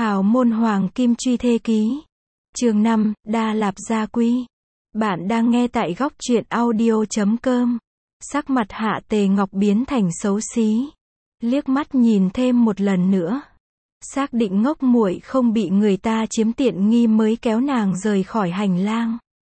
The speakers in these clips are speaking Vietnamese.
Hào môn hoàng kim truy thê ký. Chương 5, Đa Lạp Gia Quy. Bạn đang nghe tại góc truyện audio.com. Sắc mặt Hạ Tề Ngọc biến thành xấu xí. Liếc mắt nhìn thêm một lần nữa. Xác định ngốc muội không bị người ta chiếm tiện nghi mới kéo nàng rời khỏi hành lang.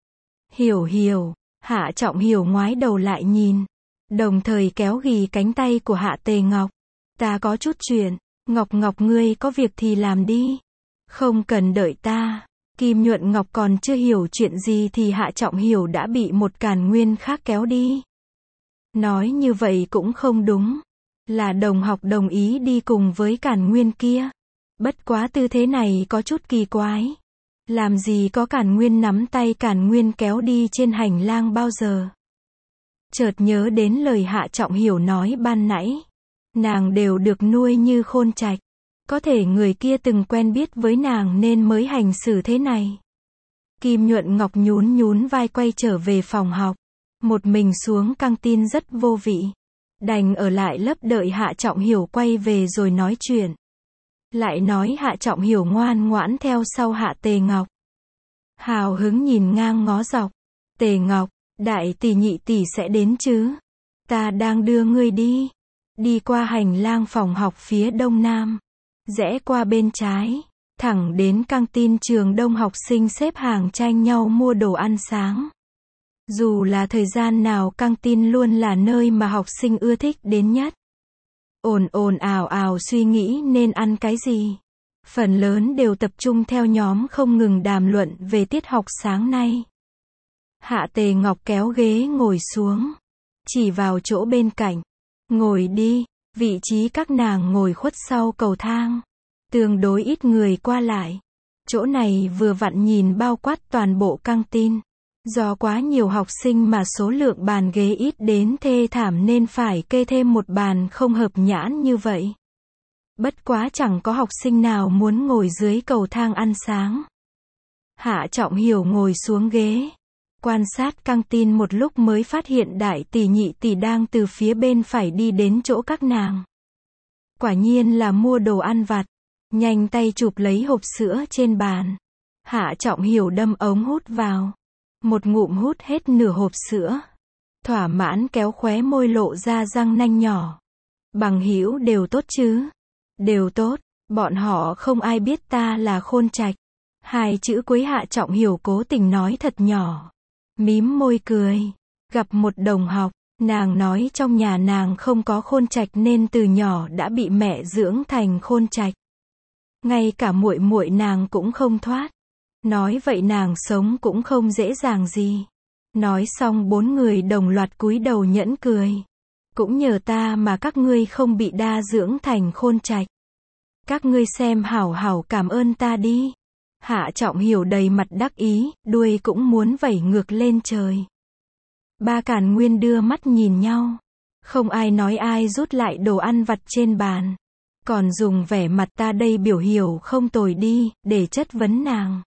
Hiểu, Hạ Trọng Hiểu ngoái đầu lại nhìn. Đồng thời kéo ghì cánh tay của Hạ Tề Ngọc. Ta có chút chuyện. Ngọc ngươi có việc thì làm đi. Không cần đợi ta. Kim Nhuận Ngọc còn chưa hiểu chuyện gì thì Hạ Trọng Hiểu đã bị một Càn Nguyên khác kéo đi. Nói như vậy cũng không đúng. Là đồng học đồng ý đi cùng với Càn Nguyên kia. Bất quá tư thế này có chút kỳ quái. Làm gì có Càn Nguyên nắm tay Càn Nguyên kéo đi trên hành lang bao giờ. Chợt nhớ đến lời Hạ Trọng Hiểu nói ban nãy. Nàng đều được nuôi như khôn trạch. Có thể người kia từng quen biết với nàng nên mới hành xử thế này. Kim Nhuận Ngọc nhún vai quay trở về phòng học. Một mình xuống căng tin rất vô vị. Đành ở lại lớp đợi Hạ Trọng Hiểu quay về rồi nói chuyện. Lại nói Hạ Trọng Hiểu ngoan ngoãn theo sau Hạ Tề Ngọc. Hào hứng nhìn ngang ngó dọc. Tề Ngọc, đại tỷ nhị tỷ sẽ đến chứ? Ta đang đưa ngươi đi. Đi qua hành lang phòng học phía đông nam. Rẽ qua bên trái. Thẳng đến căng tin trường đông học sinh xếp hàng tranh nhau mua đồ ăn sáng. Dù là thời gian nào căng tin luôn là nơi mà học sinh ưa thích đến nhất. Ồn ào suy nghĩ nên ăn cái gì. Phần lớn đều tập trung theo nhóm không ngừng đàm luận về tiết học sáng nay. Hạ Tề Ngọc kéo ghế ngồi xuống. Chỉ vào chỗ bên cạnh. Ngồi đi, vị trí các nàng ngồi khuất sau cầu thang. Tương đối ít người qua lại. Chỗ này vừa vặn nhìn bao quát toàn bộ căng tin. Do quá nhiều học sinh mà số lượng bàn ghế ít đến thê thảm nên phải kê thêm một bàn không hợp nhãn như vậy. Bất quá chẳng có học sinh nào muốn ngồi dưới cầu thang ăn sáng. Hạ Trọng Hiểu ngồi xuống ghế. Quan sát căng tin một lúc mới phát hiện đại tỷ nhị tỷ đang từ phía bên phải đi đến chỗ các nàng. Quả nhiên là mua đồ ăn vặt. Nhanh tay chụp lấy hộp sữa trên bàn. Hạ Trọng Hiểu đâm ống hút vào. Một ngụm hút hết nửa hộp sữa. Thỏa mãn kéo khóe môi lộ ra răng nanh nhỏ. Bằng hữu đều tốt chứ? Đều tốt, bọn họ không ai biết ta là khôn trạch. Hai chữ cuối Hạ Trọng Hiểu cố tình nói thật nhỏ. Mím môi cười. Gặp một đồng học, nàng nói trong nhà nàng không có khôn trạch nên từ nhỏ đã bị mẹ dưỡng thành khôn trạch. Ngay cả muội muội nàng cũng không thoát. Nói vậy nàng sống cũng không dễ dàng gì. Nói xong bốn người đồng loạt cúi đầu nhẫn cười. Cũng nhờ ta mà các ngươi không bị đa dưỡng thành khôn trạch. Các ngươi xem hảo cảm ơn ta đi. Hạ Trọng Hiểu đầy mặt đắc ý, đuôi cũng muốn vẩy ngược lên trời. Ba Càn Nguyên đưa mắt nhìn nhau. Không ai nói ai rút lại đồ ăn vặt trên bàn. Còn dùng vẻ mặt ta đây biểu hiểu không tồi đi, để chất vấn nàng.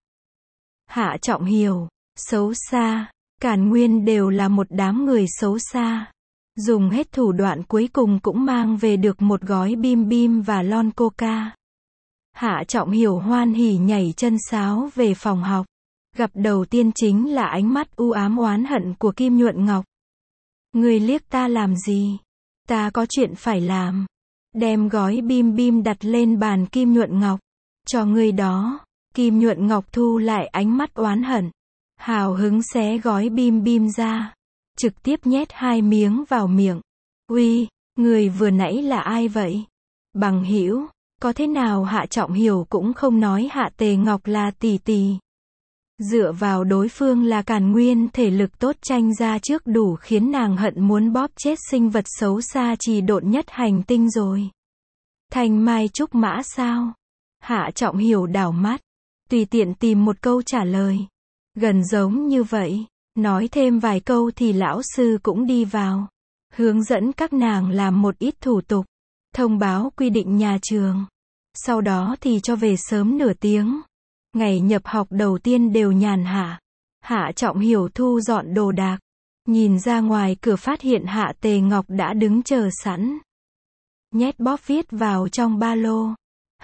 Hạ Trọng Hiểu, xấu xa. Càn Nguyên đều là một đám người xấu xa. Dùng hết thủ đoạn cuối cùng cũng mang về được một gói bim bim và lon coca. Hạ Trọng Hiểu hoan hỉ nhảy chân sáo về phòng học. Gặp đầu tiên chính là ánh mắt u ám oán hận của Kim Nhuận Ngọc. Ngươi liếc ta làm gì? Ta có chuyện phải làm. Đem gói bim bim đặt lên bàn Kim Nhuận Ngọc. Cho ngươi đó. Kim Nhuận Ngọc thu lại ánh mắt oán hận. Hào hứng xé gói bim bim ra. Trực tiếp nhét 2 miếng vào miệng. Uy, người vừa nãy là ai vậy? Bằng hữu, có thế nào Hạ Trọng Hiểu cũng không nói Hạ Tề Ngọc là tỷ tỷ. Dựa vào đối phương là Càn Nguyên thể lực tốt tranh ra trước đủ khiến nàng hận muốn bóp chết sinh vật xấu xa trì độn nhất hành tinh rồi. Thanh mai trúc mã sao? Hạ Trọng Hiểu đảo mắt. Tùy tiện tìm một câu trả lời. Gần giống như vậy. Nói thêm vài câu thì lão sư cũng đi vào. Hướng dẫn các nàng làm một ít thủ tục. Thông báo quy định nhà trường. Sau đó thì cho về sớm nửa tiếng. Ngày nhập học đầu tiên đều nhàn hạ. Hạ Trọng Hiểu thu dọn đồ đạc. Nhìn ra ngoài cửa phát hiện Hạ Tề Ngọc đã đứng chờ sẵn. Nhét bóp viết vào trong ba lô.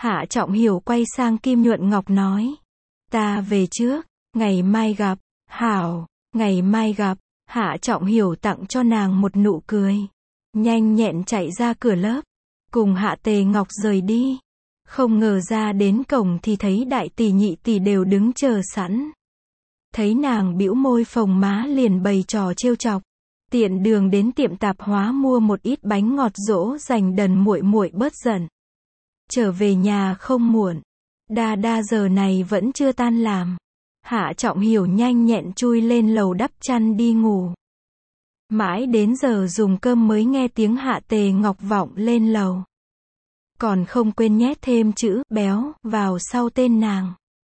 Hạ Trọng Hiểu quay sang Kim Nhuận Ngọc nói. Ta về trước, ngày mai gặp. Hảo, ngày mai gặp. Hạ Trọng Hiểu tặng cho nàng một nụ cười. Nhanh nhẹn chạy ra cửa lớp. Cùng Hạ Tề Ngọc rời đi. Không ngờ ra đến cổng thì thấy đại tỷ nhị tỷ đều đứng chờ sẵn. Thấy nàng bĩu môi phồng má liền bày trò trêu chọc. Tiện đường đến tiệm tạp hóa mua một ít bánh ngọt dỗ dành đần muội muội bớt giận. Trở về nhà không muộn. Đa đa giờ này vẫn chưa tan làm. Hạ Trọng Hiểu nhanh nhẹn chui lên lầu đắp chăn đi ngủ. Mãi đến giờ dùng cơm mới nghe tiếng Hạ Tề Ngọc vọng lên lầu. Còn không quên nhét thêm chữ béo vào sau tên nàng.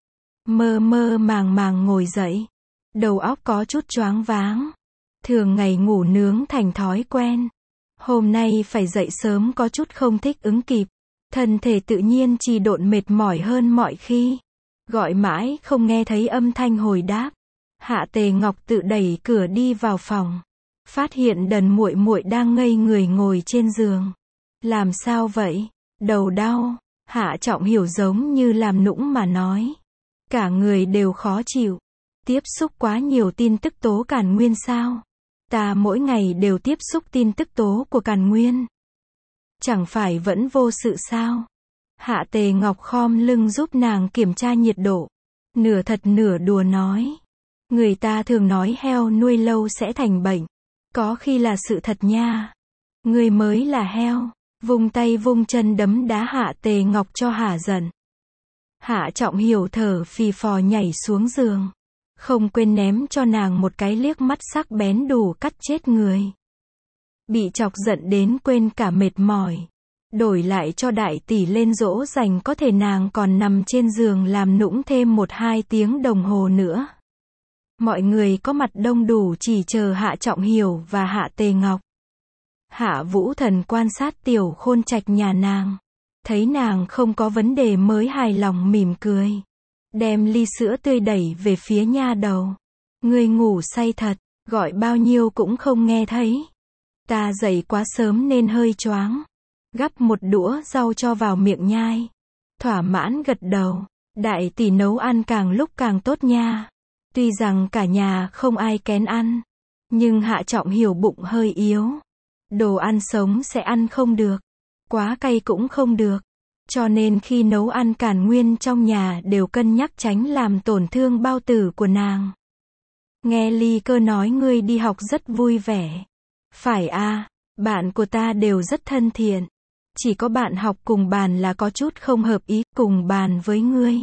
Mơ mơ màng màng ngồi dậy. Đầu óc có chút choáng váng. Thường ngày ngủ nướng thành thói quen. Hôm nay phải dậy sớm có chút không thích ứng kịp. Thân thể tự nhiên trì độn mệt mỏi hơn mọi khi. Gọi mãi không nghe thấy âm thanh hồi đáp. Hạ Tề Ngọc tự đẩy cửa đi vào phòng. Phát hiện đần muội muội đang ngây người ngồi trên giường. Làm sao vậy? Đầu đau. Hạ Trọng Hiểu giống như làm nũng mà nói. Cả người đều khó chịu. Tiếp xúc quá nhiều tin tức tố Càn Nguyên sao? Ta mỗi ngày đều tiếp xúc tin tức tố của Càn Nguyên. Chẳng phải vẫn vô sự sao? Hạ Tề Ngọc khom lưng giúp nàng kiểm tra nhiệt độ. Nửa thật nửa đùa nói. Người ta thường nói heo nuôi lâu sẽ thành bệnh. Có khi là sự thật nha. Người mới là heo. Vung tay vung chân đấm đá Hạ Tề Ngọc cho hả giận. Hạ Trọng Hiểu thở phì phò nhảy xuống giường. Không quên ném cho nàng một cái liếc mắt sắc bén đủ cắt chết người. Bị chọc giận đến quên cả mệt mỏi. Đổi lại cho đại tỷ lên dỗ dành có thể nàng còn nằm trên giường làm nũng thêm 1-2 tiếng đồng hồ nữa. Mọi người có mặt đông đủ chỉ chờ Hạ Trọng Hiểu và Hạ Tề Ngọc. Hạ Vũ Thần quan sát tiểu khôn trạch nhà nàng. Thấy nàng không có vấn đề mới hài lòng mỉm cười. Đem ly sữa tươi đẩy về phía nha đầu. Ngươi ngủ say thật, gọi bao nhiêu cũng không nghe thấy. Ta dậy quá sớm nên hơi choáng. Gắp một đũa rau cho vào miệng nhai. Thỏa mãn gật đầu. Đại tỷ nấu ăn càng lúc càng tốt nha. Tuy rằng cả nhà không ai kén ăn. Nhưng Hạ Trọng Hiểu bụng hơi yếu. Đồ ăn sống sẽ ăn không được. Quá cay cũng không được. Cho nên khi nấu ăn Càn Nguyên trong nhà đều cân nhắc tránh làm tổn thương bao tử của nàng. Nghe Ly Cơ nói ngươi đi học rất vui vẻ. Phải à, bạn của ta đều rất thân thiện. Chỉ có bạn học cùng bàn là có chút không hợp ý cùng bàn với ngươi.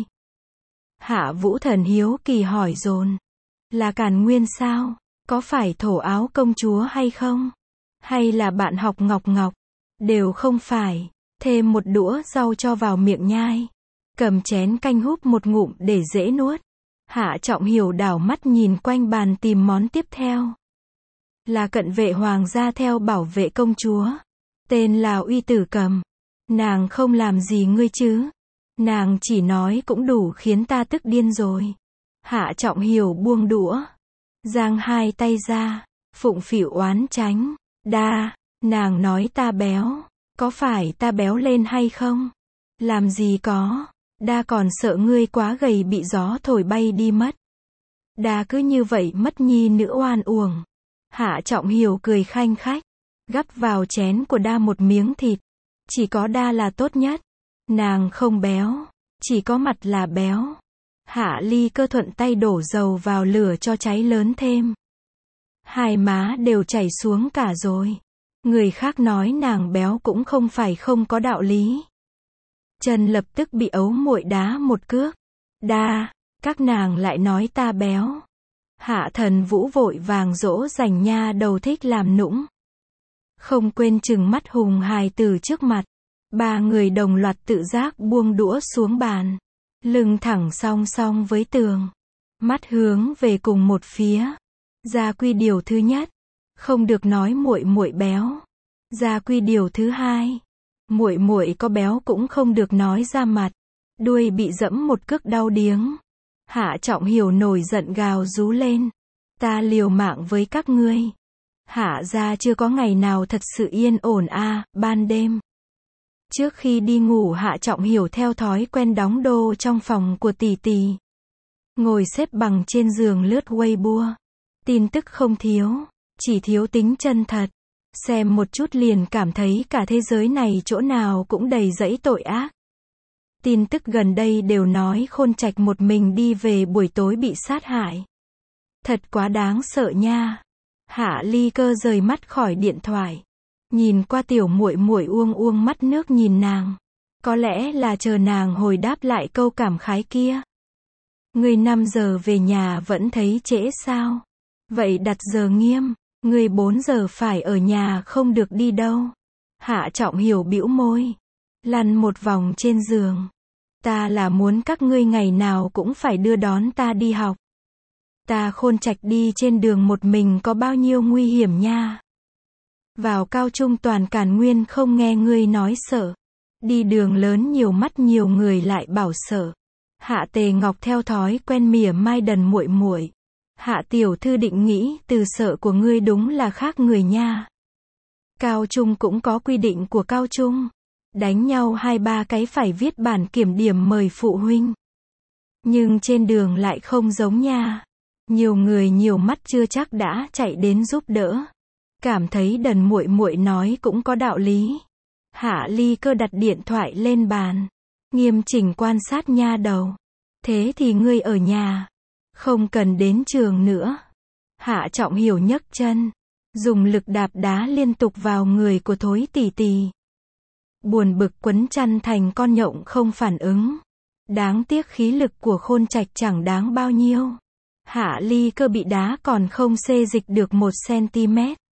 Hạ Vũ Thần hiếu kỳ hỏi dồn. Là Càn Nguyên sao? Có phải thổ áo công chúa hay không? Hay là bạn học Ngọc Ngọc? Đều không phải. Thêm một đũa rau cho vào miệng nhai. Cầm chén canh húp một ngụm để dễ nuốt. Hạ Trọng Hiểu đảo mắt nhìn quanh bàn tìm món tiếp theo. Là cận vệ hoàng gia theo bảo vệ công chúa. Tên là Uy Tử Cầm. Nàng không làm gì ngươi chứ. Nàng chỉ nói cũng đủ khiến ta tức điên rồi. Hạ Trọng Hiểu buông đũa. Giang hai tay ra. Phụng phịu oán tránh. Đa, nàng nói ta béo. Có phải ta béo lên hay không? Làm gì có. Đa còn sợ ngươi quá gầy bị gió thổi bay đi mất. Đa cứ như vậy mất nhi nữ oan uổng. Hạ Trọng Hiểu cười khanh khách. Gắp vào chén của Đa một miếng thịt. Chỉ có Đa là tốt nhất. Nàng không béo. Chỉ có mặt là béo. Hạ Ly Cơ thuận tay đổ dầu vào lửa cho cháy lớn thêm. Hai má đều chảy xuống cả rồi. Người khác nói nàng béo cũng không phải không có đạo lý. Trần lập tức bị ấu muội đá một cước. Đa, các nàng lại nói ta béo. Hạ Thần Vũ vội vàng dỗ dành nha đầu thích làm nũng. Không quên trừng mắt hùng hài từ trước mặt. Ba người đồng loạt tự giác buông đũa xuống bàn. Lưng thẳng song song với tường. Mắt hướng về cùng một phía. Gia quy điều thứ nhất. Không được nói muội muội béo. Gia quy điều thứ hai. Muội muội có béo cũng không được nói ra mặt. Đuôi bị dẫm một cước đau điếng. Hạ Trọng Hiểu nổi giận gào rú lên. Ta liều mạng với các ngươi. Hạ gia chưa có ngày nào thật sự yên ổn a, ban đêm. Trước khi đi ngủ Hạ Trọng Hiểu theo thói quen đóng đô trong phòng của tỷ tỷ. Ngồi xếp bằng trên giường lướt Weibo. Tin tức không thiếu, chỉ thiếu tính chân thật. Xem một chút liền cảm thấy cả thế giới này chỗ nào cũng đầy rẫy tội ác. Tin tức gần đây đều nói Khôn Trạch một mình đi về buổi tối bị sát hại. Thật quá đáng sợ nha. Hạ Ly Cơ rời mắt khỏi điện thoại. Nhìn qua tiểu muội muội uông uông mắt nước nhìn nàng. Có lẽ là chờ nàng hồi đáp lại câu cảm khái kia. Ngươi 5 giờ về nhà vẫn thấy trễ sao? Vậy đặt giờ nghiêm. Ngươi 4 giờ phải ở nhà không được đi đâu. Hạ Trọng Hiểu bĩu môi. Lăn một vòng trên giường. Ta là muốn các ngươi ngày nào cũng phải đưa đón ta đi học. Ta Khôn Trạch đi trên đường một mình có bao nhiêu nguy hiểm nha. Vào cao trung toàn Càn Nguyên không nghe ngươi nói sợ. Đi đường lớn nhiều mắt nhiều người lại bảo sợ. Hạ Tề Ngọc theo thói quen mỉa mai đần muội muội. Hạ tiểu thư định nghĩ từ sợ của ngươi đúng là khác người nha. Cao trung cũng có quy định của cao trung. Đánh nhau 2-3 cái phải viết bản kiểm điểm mời phụ huynh. Nhưng trên đường lại không giống nha. Nhiều người nhiều mắt chưa chắc đã chạy đến giúp đỡ. Cảm thấy đần muội muội nói cũng có đạo lý. Hạ Ly Cơ đặt điện thoại lên bàn. Nghiêm chỉnh quan sát nha đầu. Thế thì ngươi ở nhà. Không cần đến trường nữa. Hạ Trọng Hiểu nhấc chân. Dùng lực đạp đá liên tục vào người của Thối tỷ tỷ. Buồn bực quấn chăn thành con nhộng không phản ứng. Đáng tiếc khí lực của Khôn Trạch chẳng đáng bao nhiêu. Hạ Ly Cơ bị đá còn không xê dịch được 1 cm.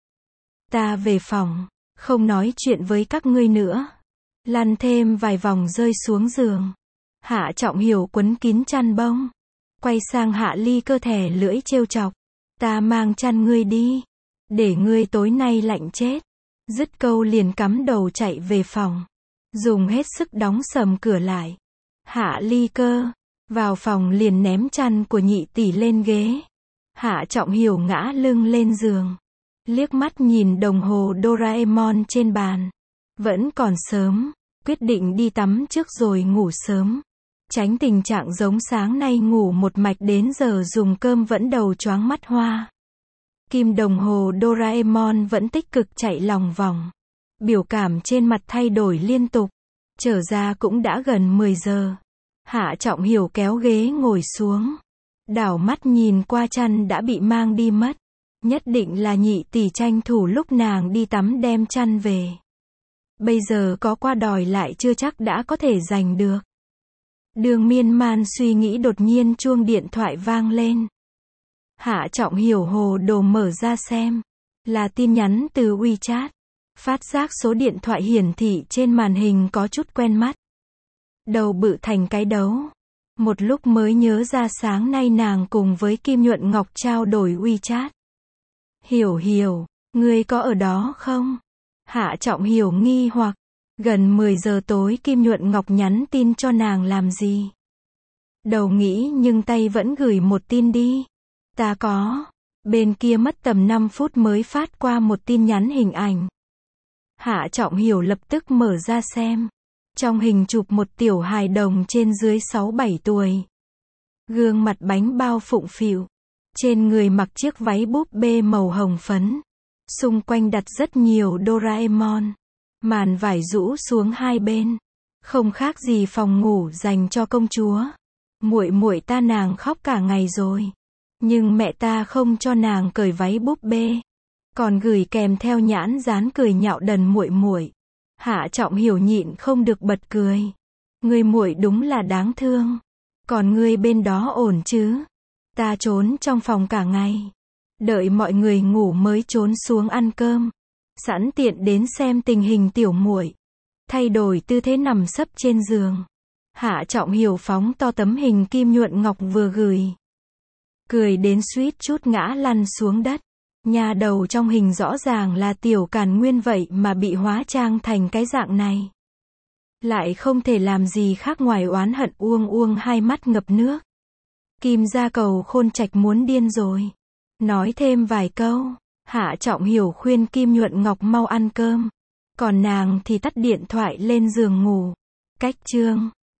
Ta về phòng. Không nói chuyện với các ngươi nữa. Lăn thêm vài vòng rơi xuống giường. Hạ Trọng Hiểu quấn kín chăn bông. Quay sang Hạ Ly Cơ thẻ lưỡi trêu chọc. Ta mang chăn ngươi đi. Để ngươi tối nay lạnh chết. Dứt câu liền cắm đầu chạy về phòng. Dùng hết sức đóng sầm cửa lại. Hạ Ly Cơ. Vào phòng liền ném chăn của nhị tỷ lên ghế. Hạ Trọng Hiểu ngã lưng lên giường. Liếc mắt nhìn đồng hồ Doraemon trên bàn. Vẫn còn sớm. Quyết định đi tắm trước rồi ngủ sớm. Tránh tình trạng giống sáng nay ngủ một mạch đến giờ dùng cơm vẫn đầu choáng mắt hoa. Kim đồng hồ Doraemon vẫn tích cực chạy lòng vòng. Biểu cảm trên mặt thay đổi liên tục. Trở ra cũng đã gần 10 giờ. Hạ Trọng Hiểu kéo ghế ngồi xuống. Đảo mắt nhìn qua chăn đã bị mang đi mất. Nhất định là nhị tỷ tranh thủ lúc nàng đi tắm đem chăn về. Bây giờ có qua đòi lại chưa chắc đã có thể giành được. Đường miên man suy nghĩ đột nhiên chuông điện thoại vang lên. Hạ Trọng Hiểu hồ đồ mở ra xem. Là tin nhắn từ WeChat. Phát giác số điện thoại hiển thị trên màn hình có chút quen mắt. Đầu bự thành cái đấu. Một lúc mới nhớ ra sáng nay nàng cùng với Kim Nhuận Ngọc trao đổi WeChat. Hiểu, ngươi có ở đó không? Hạ Trọng Hiểu nghi hoặc. Gần 10 giờ tối Kim Nhuận Ngọc nhắn tin cho nàng làm gì? Đầu nghĩ nhưng tay vẫn gửi một tin đi. Ta có. Bên kia mất tầm 5 phút mới phát qua một tin nhắn hình ảnh. Hạ Trọng Hiểu lập tức mở ra xem. Trong hình chụp một tiểu hài đồng trên dưới 6-7 tuổi. Gương mặt bánh bao phụng phịu. Trên người mặc chiếc váy búp bê màu hồng phấn. Xung quanh đặt rất nhiều Doraemon. Màn vải rũ xuống hai bên. Không khác gì phòng ngủ dành cho công chúa. Muội muội ta nàng khóc cả ngày rồi. Nhưng mẹ ta không cho nàng cởi váy búp bê. Còn gửi kèm theo nhãn dán cười nhạo đần muội muội. Hạ Trọng Hiểu nhịn không được bật cười. Ngươi muội đúng là đáng thương. Còn ngươi bên đó ổn chứ? Ta trốn trong phòng cả ngày. Đợi mọi người ngủ mới trốn xuống ăn cơm. Sẵn tiện đến xem tình hình tiểu muội. Thay đổi tư thế nằm sấp trên giường. Hạ Trọng Hiểu phóng to tấm hình Kim Nhuận Ngọc vừa gửi. Cười đến suýt chút ngã lăn xuống đất. Nhà đầu trong hình rõ ràng là tiểu Càn Nguyên vậy mà bị hóa trang thành cái dạng này. Lại không thể làm gì khác ngoài oán hận uông hai mắt ngập nước. Kim gia cầu Khôn Trạch muốn điên rồi. Nói thêm vài câu. Hạ Trọng Hiểu khuyên Kim Nhuận Ngọc mau ăn cơm. Còn nàng thì tắt điện thoại lên giường ngủ. Cách chương